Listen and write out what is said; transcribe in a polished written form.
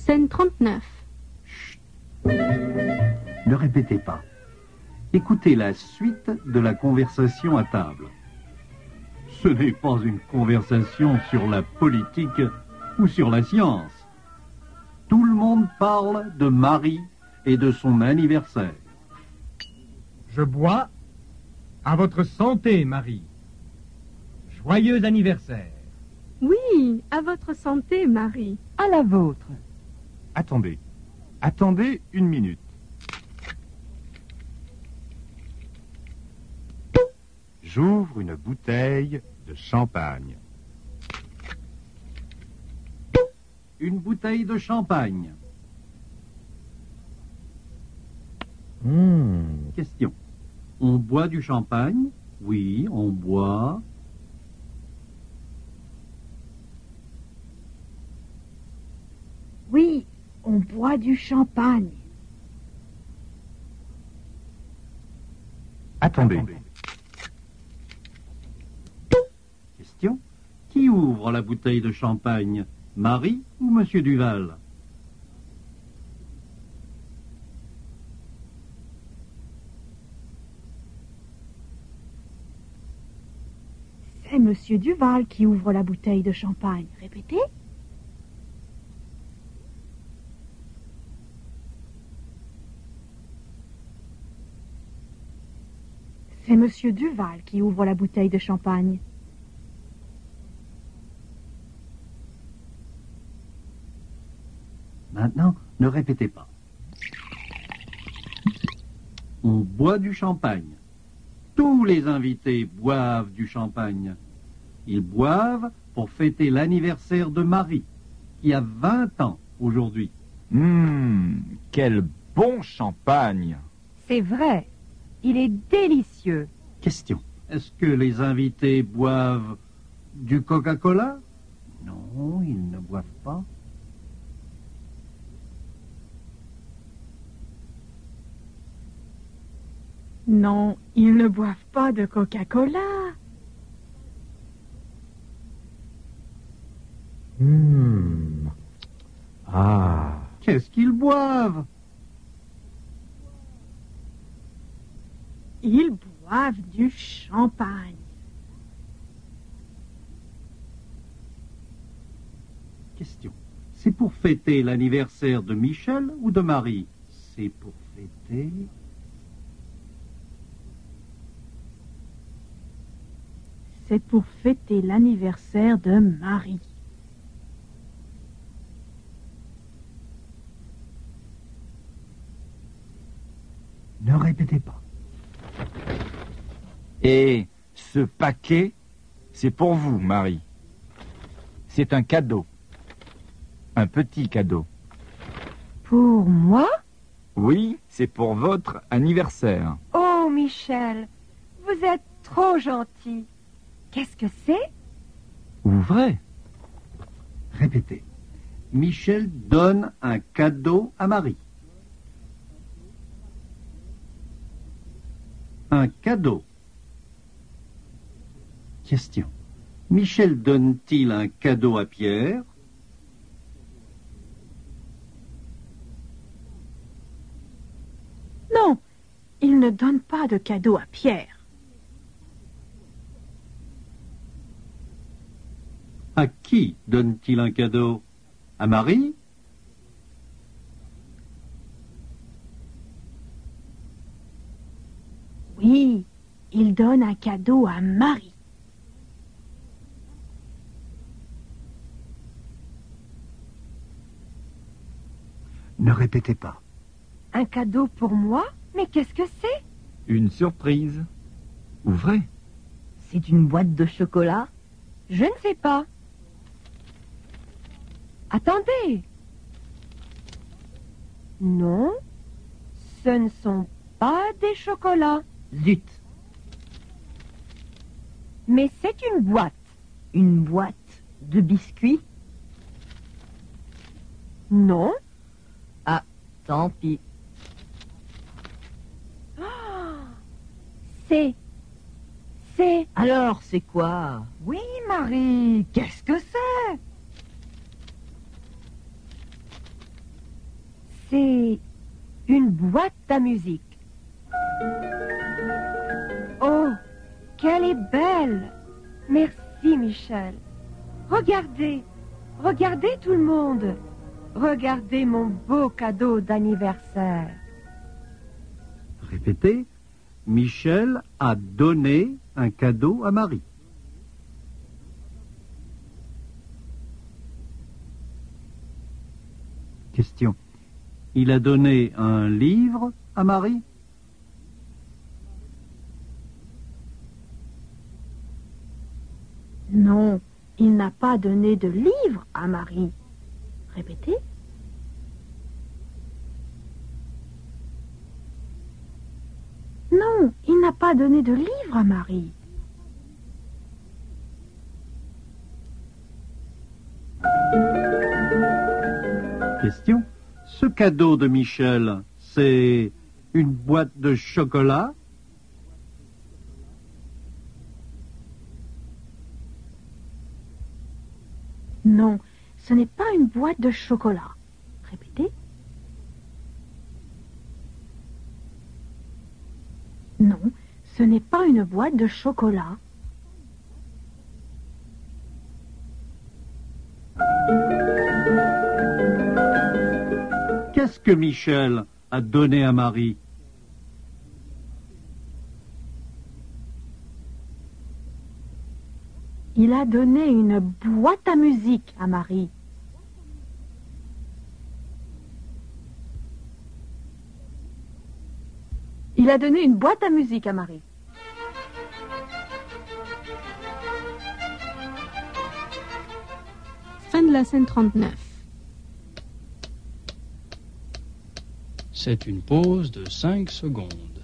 Scène 39. Chut. Ne répétez pas. Écoutez la suite de la conversation à table. Ce n'est pas une conversation sur la politique ou sur la science. Tout le monde parle de Marie et de son anniversaire. Je bois à votre santé, Marie. Joyeux anniversaire. Oui, à votre santé, Marie. À la vôtre. Attendez. Attendez une minute. J'ouvre une bouteille de champagne. Une bouteille de champagne. Question. On boit du champagne? Oui, on boit. Oui, on boit du champagne. Attendez. Question. Qui ouvre la bouteille de champagne? Marie ou Monsieur Duval? C'est Monsieur Duval qui ouvre la bouteille de champagne. Répétez. C'est Monsieur Duval qui ouvre la bouteille de champagne. Maintenant, ne répétez pas. On boit du champagne. Tous les invités boivent du champagne. Ils boivent pour fêter l'anniversaire de Marie, qui a 20 ans aujourd'hui. Quel bon champagne! C'est vrai. Il est délicieux. Question. Est-ce que les invités boivent du Coca-Cola? Non, ils ne boivent pas. Non, ils ne boivent pas de Coca-Cola. Ah. Qu'est-ce qu'ils boivent? Ils boivent du champagne. Question. C'est pour fêter l'anniversaire de Michel ou de Marie? C'est pour fêter... C'est pour fêter l'anniversaire de Marie. Ne répétez pas. Et ce paquet, c'est pour vous, Marie. C'est un cadeau. Un petit cadeau. Pour moi? Oui, c'est pour votre anniversaire. Oh, Michel, vous êtes trop gentil. Qu'est-ce que c'est? Ouvrez. Répétez. Michel donne un cadeau à Marie. Un cadeau. Question. Michel donne-t-il un cadeau à Pierre? Non, il ne donne pas de cadeau à Pierre. À qui donne-t-il un cadeau? À Marie? Oui, il donne un cadeau à Marie. Ne répétez pas. Un cadeau pour moi? Mais qu'est-ce que c'est? Une surprise. Ouvrez. C'est une boîte de chocolat? Je ne sais pas. Attendez. Non, ce ne sont pas des chocolats. Zut. Mais c'est une boîte. Une boîte de biscuits? Non. Ah, tant pis. C'est... Alors, c'est quoi? Oui, Marie, qu'est-ce que c'est? C'est une boîte à musique. Oh, qu'elle est belle! Merci, Michel. Regardez, regardez tout le monde. Regardez mon beau cadeau d'anniversaire. Répétez. Michel a donné un cadeau à Marie. Question. Il a donné un livre à Marie? Non, il n'a pas donné de livre à Marie. Répétez. Non, il n'a pas donné de livre à Marie. Question. Ce cadeau de Michel, c'est une boîte de chocolat? Non, ce n'est pas une boîte de chocolat. Répétez. Non, ce n'est pas une boîte de chocolat. Qu'est-ce que Michel a donné à Marie? Il a donné une boîte à musique à Marie. Il a donné une boîte à musique à Marie. Fin de la scène 39. C'est une pause de 5 secondes.